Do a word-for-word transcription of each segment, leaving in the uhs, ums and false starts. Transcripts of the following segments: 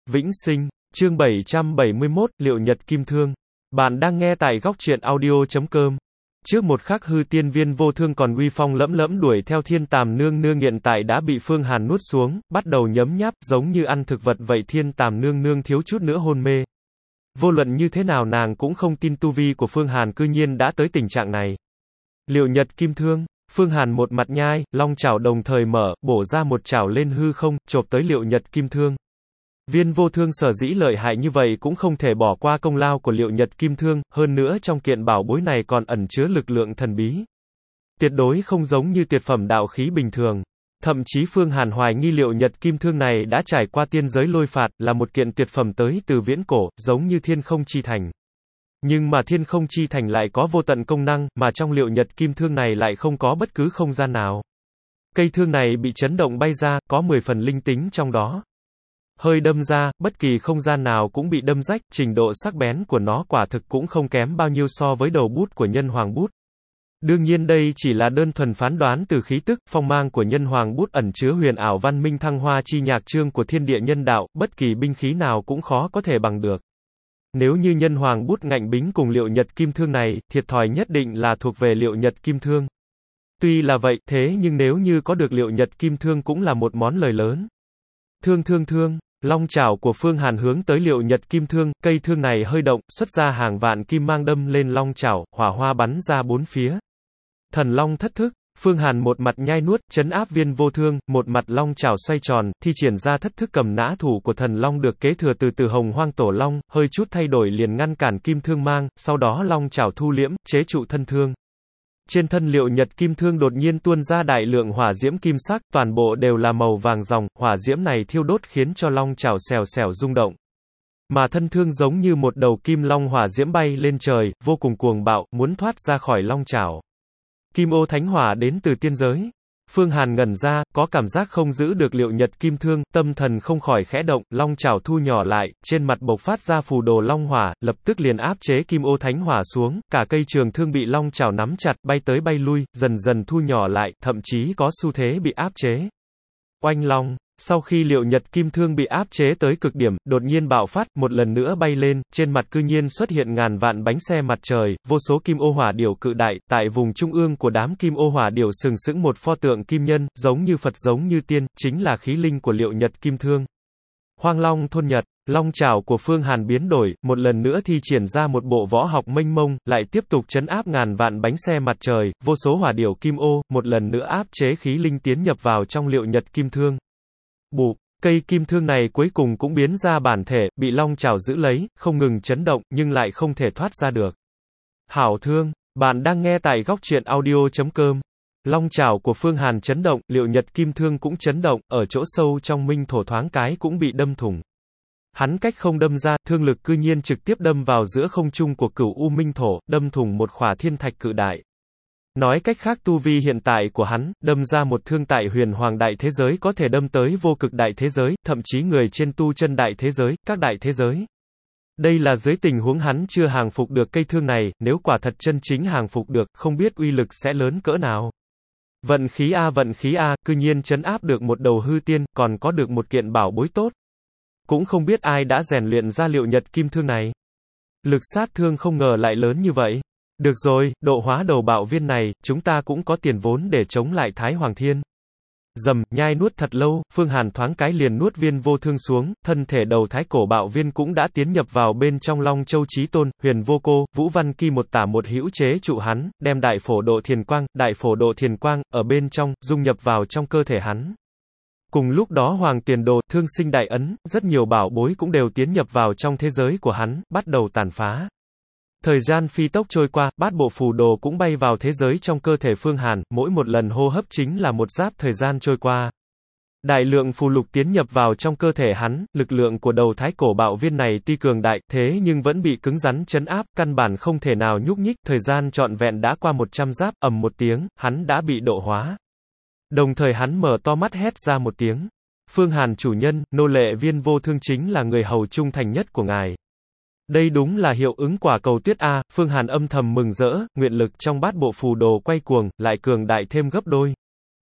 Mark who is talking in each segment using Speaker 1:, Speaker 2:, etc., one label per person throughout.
Speaker 1: Vĩnh sinh, chương bảy trăm bảy mươi mốt, Liệu Nhật Kim Thương. Bạn đang nghe tại góc truyện audio chấm com. Trước một khắc hư tiên viên vô thương còn uy phong lẫm lẫm đuổi theo thiên tàm nương nương hiện tại đã bị Phương Hàn nuốt xuống, bắt đầu nhấm nháp, giống như ăn thực vật vậy. Thiên tàm nương nương thiếu chút nữa hôn mê. Vô luận như thế nào nàng cũng không tin tu vi của Phương Hàn cư nhiên đã tới tình trạng này. Liệu Nhật Kim Thương. Phương Hàn một mặt nhai, long chảo đồng thời mở, bổ ra một chảo lên hư không, chộp tới Liệu Nhật Kim Thương. Viên vô thương sở dĩ lợi hại như vậy cũng không thể bỏ qua công lao của Liệu Nhật Kim Thương, hơn nữa trong kiện bảo bối này còn ẩn chứa lực lượng thần bí. Tuyệt đối không giống như tuyệt phẩm đạo khí bình thường. Thậm chí Phương Hàn hoài nghi Liệu Nhật Kim Thương này đã trải qua tiên giới lôi phạt, là một kiện tuyệt phẩm tới từ viễn cổ, giống như Thiên Không Chi Thành. Nhưng mà Thiên Không Chi Thành lại có vô tận công năng, mà trong Liệu Nhật Kim Thương này lại không có bất cứ không gian nào. Cây thương này bị chấn động bay ra, có mười phần linh tính trong đó. Hơi đâm ra, bất kỳ không gian nào cũng bị đâm rách, trình độ sắc bén của nó quả thực cũng không kém bao nhiêu so với đầu bút của nhân hoàng bút. Đương nhiên đây chỉ là đơn thuần phán đoán từ khí tức, phong mang của nhân hoàng bút ẩn chứa huyền ảo văn minh thăng hoa chi nhạc chương của thiên địa nhân đạo, bất kỳ binh khí nào cũng khó có thể bằng được. Nếu như nhân hoàng bút ngạnh bính cùng Liệu Nhật Kim Thương này, thiệt thòi nhất định là thuộc về Liệu Nhật Kim Thương. Tuy là vậy, thế nhưng nếu như có được Liệu Nhật Kim Thương cũng là một món lời lớn. Thương thương thương. Long chảo của Phương Hàn hướng tới Liệu Nhật Kim Thương, cây thương này hơi động, xuất ra hàng vạn kim mang đâm lên long chảo, hỏa hoa bắn ra bốn phía. Thần long thất thức, Phương Hàn một mặt nhai nuốt, trấn áp viên vô thương, một mặt long chảo xoay tròn, thi triển ra thất thức cầm nã thủ của thần long được kế thừa từ từ Hồng Hoang Tổ Long, hơi chút thay đổi liền ngăn cản kim thương mang, sau đó long chảo thu liễm, chế trụ thân thương. Trên thân Liệu Nhật Kim Thương đột nhiên tuôn ra đại lượng hỏa diễm kim sắc, toàn bộ đều là màu vàng ròng, hỏa diễm này thiêu đốt khiến cho long chảo xèo xèo rung động. Mà thân thương giống như một đầu kim long hỏa diễm bay lên trời, vô cùng cuồng bạo, muốn thoát ra khỏi long chảo. Kim ô thánh hỏa đến từ tiên giới. Phương Hàn ngẩn ra, có cảm giác không giữ được Liệu Nhật Kim Thương, tâm thần không khỏi khẽ động, long chảo thu nhỏ lại, trên mặt bộc phát ra phù đồ long hỏa, lập tức liền áp chế kim ô thánh hỏa xuống, cả cây trường thương bị long chảo nắm chặt, bay tới bay lui, dần dần thu nhỏ lại, thậm chí có xu thế bị áp chế. Oanh long. Sau khi Liệu Nhật Kim Thương bị áp chế tới cực điểm, đột nhiên bạo phát, một lần nữa bay lên, trên mặt cư nhiên xuất hiện ngàn vạn bánh xe mặt trời, vô số kim ô hỏa điểu cự đại, tại vùng trung ương của đám kim ô hỏa điểu sừng sững một pho tượng kim nhân, giống như Phật giống như tiên, chính là khí linh của Liệu Nhật Kim Thương. Hoang long thôn nhật, long chảo của Phương Hàn biến đổi, một lần nữa thi triển ra một bộ võ học mênh mông, lại tiếp tục trấn áp ngàn vạn bánh xe mặt trời, vô số hỏa điểu kim ô, một lần nữa áp chế khí linh tiến nhập vào trong Liệu Nhật Kim Thương. Bụp, cây kim thương này cuối cùng cũng biến ra bản thể, bị long chảo giữ lấy, không ngừng chấn động, nhưng lại không thể thoát ra được. Hảo thương, bạn đang nghe tại góc truyện audio chấm com. Long chảo của Phương Hàn chấn động, Liệu Nhật Kim Thương cũng chấn động, ở chỗ sâu trong minh thổ thoáng cái cũng bị đâm thủng. Hắn cách không đâm ra, thương lực cư nhiên trực tiếp đâm vào giữa không trung của Cửu U Minh Thổ, đâm thủng một khỏa thiên thạch cự đại. Nói cách khác tu vi hiện tại của hắn, đâm ra một thương tại huyền hoàng đại thế giới có thể đâm tới vô cực đại thế giới, thậm chí người trên tu chân đại thế giới, các đại thế giới. Đây là dưới tình huống hắn chưa hàng phục được cây thương này, nếu quả thật chân chính hàng phục được, không biết uy lực sẽ lớn cỡ nào. Vận khí a vận khí a, cư nhiên trấn áp được một đầu hư tiên, còn có được một kiện bảo bối tốt. Cũng không biết ai đã rèn luyện ra Liệu Nhật Kim Thương này. Lực sát thương không ngờ lại lớn như vậy. Được rồi, độ hóa đầu bạo viên này, chúng ta cũng có tiền vốn để chống lại Thái Hoàng Thiên. Dầm, nhai nuốt thật lâu, Phương Hàn thoáng cái liền nuốt viên vô thương xuống, thân thể đầu thái cổ bạo viên cũng đã tiến nhập vào bên trong Long Châu Chí Tôn, Huyền Vô Cô, Vũ Văn Kỳ một tả một hữu chế trụ hắn, đem đại phổ độ thiền quang, đại phổ độ thiền quang, ở bên trong, dung nhập vào trong cơ thể hắn. Cùng lúc đó Hoàng Tiền Đồ, Thương Sinh Đại Ấn, rất nhiều bảo bối cũng đều tiến nhập vào trong thế giới của hắn, bắt đầu tàn phá. Thời gian phi tốc trôi qua, bát bộ phù đồ cũng bay vào thế giới trong cơ thể Phương Hàn, mỗi một lần hô hấp chính là một giáp thời gian trôi qua. Đại lượng phù lục tiến nhập vào trong cơ thể hắn, lực lượng của đầu thái cổ bạo viên này tuy cường đại, thế nhưng vẫn bị cứng rắn trấn áp, căn bản không thể nào nhúc nhích, thời gian trọn vẹn đã qua một trăm giáp, ầm một tiếng, hắn đã bị độ hóa. Đồng thời hắn mở to mắt hét ra một tiếng. Phương Hàn chủ nhân, nô lệ viên vô thương chính là người hầu trung thành nhất của ngài. Đây đúng là hiệu ứng quả cầu tuyết A, Phương Hàn âm thầm mừng rỡ, nguyện lực trong bát bộ phù đồ quay cuồng, lại cường đại thêm gấp đôi.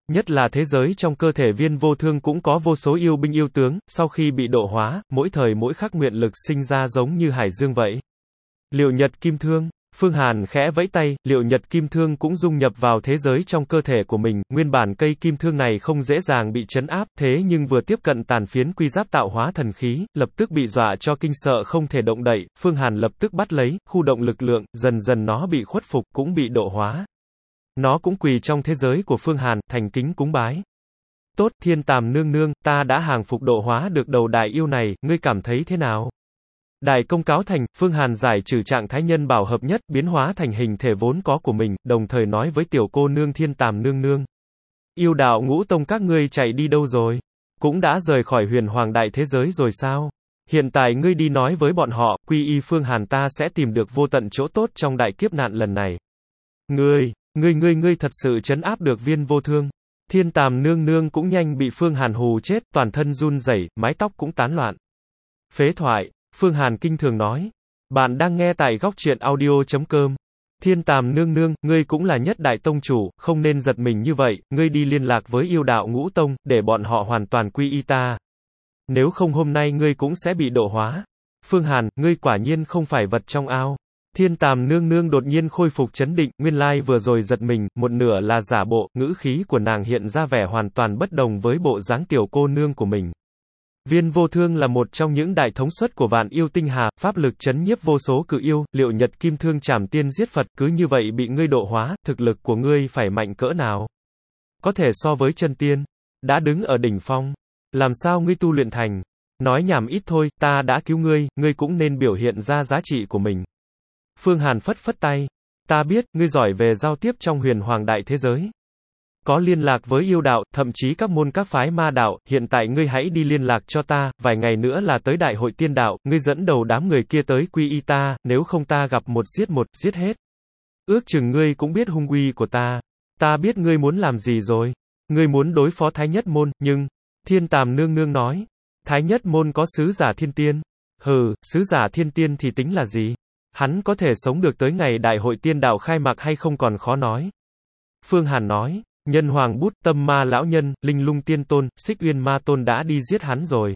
Speaker 1: Nhất là thế giới trong cơ thể Viên Vô Thương cũng có vô số yêu binh yêu tướng, sau khi bị độ hóa, mỗi thời mỗi khắc nguyện lực sinh ra giống như hải dương vậy. Liệu Nhật Kim Thương. Phương Hàn khẽ vẫy tay, Liệu Nhật Kim Thương cũng dung nhập vào thế giới trong cơ thể của mình, nguyên bản cây kim thương này không dễ dàng bị trấn áp, thế nhưng vừa tiếp cận tàn phiến quy giáp tạo hóa thần khí, lập tức bị dọa cho kinh sợ không thể động đậy, Phương Hàn lập tức bắt lấy, khu động lực lượng, dần dần nó bị khuất phục, cũng bị độ hóa. Nó cũng quỳ trong thế giới của Phương Hàn, thành kính cúng bái. Tốt, Thiên Tàm nương nương, ta đã hàng phục độ hóa được đầu đại yêu này, ngươi cảm thấy thế nào? Đại công cáo thành, Phương Hàn giải trừ trạng thái nhân bảo hợp nhất, biến hóa thành hình thể vốn có của mình, đồng thời nói với tiểu cô nương Thiên Tàm nương nương. Yêu đạo ngũ tông các ngươi chạy đi đâu rồi? Cũng đã rời khỏi huyền hoàng đại thế giới rồi sao? Hiện tại ngươi đi nói với bọn họ, quy y Phương Hàn ta sẽ tìm được vô tận chỗ tốt trong đại kiếp nạn lần này. Ngươi, ngươi ngươi ngươi thật sự trấn áp được Viên Vô Thương. Thiên Tàm nương nương cũng nhanh bị Phương Hàn hù chết, toàn thân run rẩy, mái tóc cũng tán loạn. Phế thoại. Phương Hàn kinh thường nói. Bạn đang nghe tại góc truyện audio chấm com. Thiên Tàm nương nương, ngươi cũng là nhất đại tông chủ, không nên giật mình như vậy, ngươi đi liên lạc với yêu đạo ngũ tông, để bọn họ hoàn toàn quy y ta. Nếu không hôm nay ngươi cũng sẽ bị độ hóa. Phương Hàn, ngươi quả nhiên không phải vật trong ao. Thiên Tàm nương nương đột nhiên khôi phục chấn định, nguyên lai vừa rồi giật mình, một nửa là giả bộ, ngữ khí của nàng hiện ra vẻ hoàn toàn bất đồng với bộ dáng tiểu cô nương của mình. Viên Vô Thương là một trong những đại thống suất của vạn yêu tinh hà, pháp lực chấn nhiếp vô số cự yêu, Liệu Nhật Kim Thương trảm tiên giết Phật, cứ như vậy bị ngươi độ hóa, thực lực của ngươi phải mạnh cỡ nào? Có thể so với chân tiên, đã đứng ở đỉnh phong. Làm sao ngươi tu luyện thành? Nói nhảm ít thôi, ta đã cứu ngươi, ngươi cũng nên biểu hiện ra giá trị của mình. Phương Hàn phất phất tay. Ta biết, ngươi giỏi về giao tiếp trong huyền hoàng đại thế giới. Có liên lạc với yêu đạo, thậm chí các môn các phái ma đạo, hiện tại ngươi hãy đi liên lạc cho ta, vài ngày nữa là tới đại hội tiên đạo, ngươi dẫn đầu đám người kia tới quy y ta, nếu không ta gặp một giết một, giết hết. Ước chừng ngươi cũng biết hung uy của ta. Ta biết ngươi muốn làm gì rồi. Ngươi muốn đối phó Thái Nhất Môn, nhưng... Thiên Tàm nương nương nói. Thái Nhất Môn có sứ giả thiên tiên. Hừ, sứ giả thiên tiên thì tính là gì? Hắn có thể sống được tới ngày đại hội tiên đạo khai mạc hay không còn khó nói. Phương Hàn nói. Nhân Hoàng Bút, Tâm Ma lão nhân, Linh Lung Tiên Tôn, Xích Uyên Ma Tôn đã đi giết hắn rồi.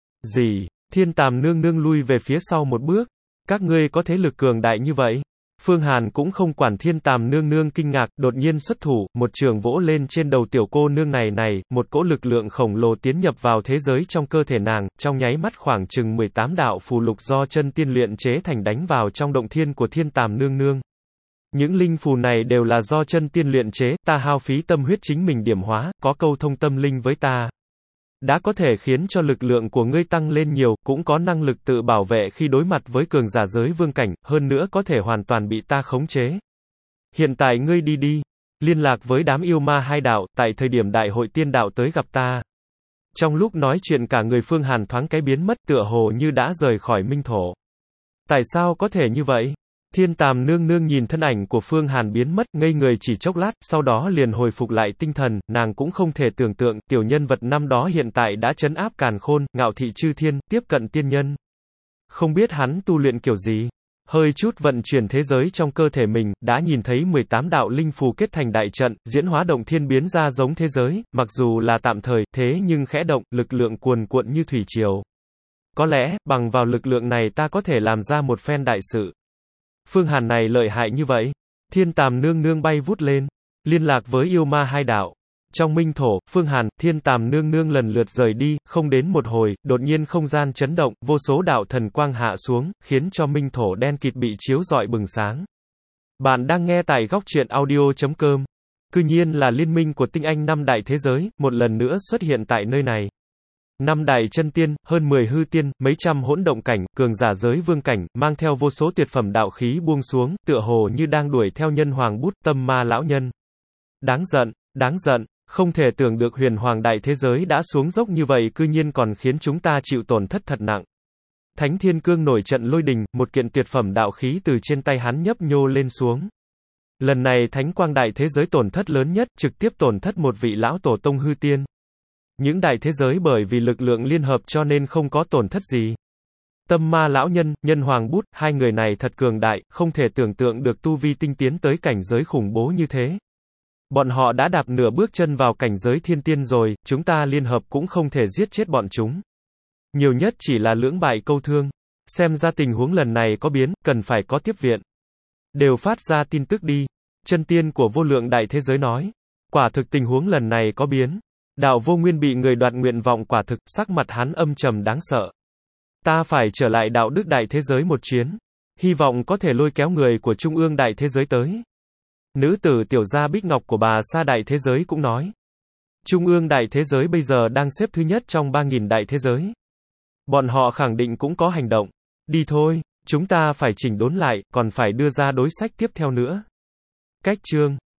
Speaker 1: Gì? Thiên Tàm nương nương lui về phía sau một bước. Các ngươi có thế lực cường đại như vậy? Phương Hàn cũng không quản Thiên Tàm nương nương kinh ngạc, đột nhiên xuất thủ, một trường vỗ lên trên đầu tiểu cô nương này này, một cỗ lực lượng khổng lồ tiến nhập vào thế giới trong cơ thể nàng, trong nháy mắt khoảng chừng mười tám đạo phù lục do chân tiên luyện chế thành đánh vào trong động thiên của Thiên Tàm nương nương. Những linh phù này đều là do chân tiên luyện chế, ta hao phí tâm huyết chính mình điểm hóa, có câu thông tâm linh với ta. Đã có thể khiến cho lực lượng của ngươi tăng lên nhiều, cũng có năng lực tự bảo vệ khi đối mặt với cường giả giới vương cảnh, hơn nữa có thể hoàn toàn bị ta khống chế. Hiện tại ngươi đi đi, liên lạc với đám yêu ma hai đạo, tại thời điểm đại hội tiên đạo tới gặp ta. Trong lúc nói chuyện cả người Phương Hàn thoáng cái biến mất tựa hồ như đã rời khỏi minh thổ. Tại sao có thể như vậy? Thiên Tàm nương nương nhìn thân ảnh của Phương Hàn biến mất, ngây người chỉ chốc lát, sau đó liền hồi phục lại tinh thần, nàng cũng không thể tưởng tượng, tiểu nhân vật năm đó hiện tại đã trấn áp càn khôn, ngạo thị chư thiên, tiếp cận tiên nhân. Không biết hắn tu luyện kiểu gì? Hơi chút vận chuyển thế giới trong cơ thể mình, đã nhìn thấy mười tám đạo linh phù kết thành đại trận, diễn hóa động thiên biến ra giống thế giới, mặc dù là tạm thời, thế nhưng khẽ động, lực lượng cuồn cuộn như thủy triều. Có lẽ, bằng vào lực lượng này ta có thể làm ra một phen đại sự. Phương Hàn này lợi hại như vậy. Thiên Tàm nương nương bay vút lên, liên lạc với yêu ma hai đạo. Trong minh thổ, Phương Hàn, Thiên Tàm nương nương lần lượt rời đi, không đến một hồi, đột nhiên không gian chấn động, vô số đạo thần quang hạ xuống, khiến cho minh thổ đen kịt bị chiếu rọi bừng sáng. Bạn đang nghe tại góc truyện audio chấm com. Cư nhiên là liên minh của tinh anh năm đại thế giới, một lần nữa xuất hiện tại nơi này. Năm đại chân tiên, hơn mười hư tiên, mấy trăm hỗn động cảnh, cường giả giới vương cảnh, mang theo vô số tuyệt phẩm đạo khí buông xuống, tựa hồ như đang đuổi theo Nhân Hoàng Bút, Tâm Ma lão nhân. Đáng giận, đáng giận, không thể tưởng được huyền hoàng đại thế giới đã xuống dốc như vậy cư nhiên còn khiến chúng ta chịu tổn thất thật nặng. Thánh Thiên Cương nổi trận lôi đình, một kiện tuyệt phẩm đạo khí từ trên tay hắn nhấp nhô lên xuống. Lần này Thánh Quang đại thế giới tổn thất lớn nhất, trực tiếp tổn thất một vị lão tổ tông hư tiên. Những đại thế giới bởi vì lực lượng liên hợp cho nên không có tổn thất gì. Tâm Ma lão nhân, Nhân Hoàng Bút, hai người này thật cường đại, không thể tưởng tượng được tu vi tinh tiến tới cảnh giới khủng bố như thế. Bọn họ đã đạp nửa bước chân vào cảnh giới thiên tiên rồi, chúng ta liên hợp cũng không thể giết chết bọn chúng. Nhiều nhất chỉ là lưỡng bại câu thương. Xem ra tình huống lần này có biến, cần phải có tiếp viện. Đều phát ra tin tức đi. Chân tiên của vô lượng đại thế giới nói. Quả thực tình huống lần này có biến. Đạo Vô Nguyên bị người đoạt nguyện vọng, quả thực, sắc mặt hắn âm trầm đáng sợ. Ta phải trở lại đạo đức đại thế giới một chuyến. Hy vọng có thể lôi kéo người của trung ương đại thế giới tới. Nữ tử tiểu gia Bích Ngọc của bà Sa đại thế giới cũng nói. Trung ương đại thế giới bây giờ đang xếp thứ nhất trong ba nghìn đại thế giới. Bọn họ khẳng định cũng có hành động. Đi thôi, chúng ta phải chỉnh đốn lại, còn phải đưa ra đối sách tiếp theo nữa. Cách chương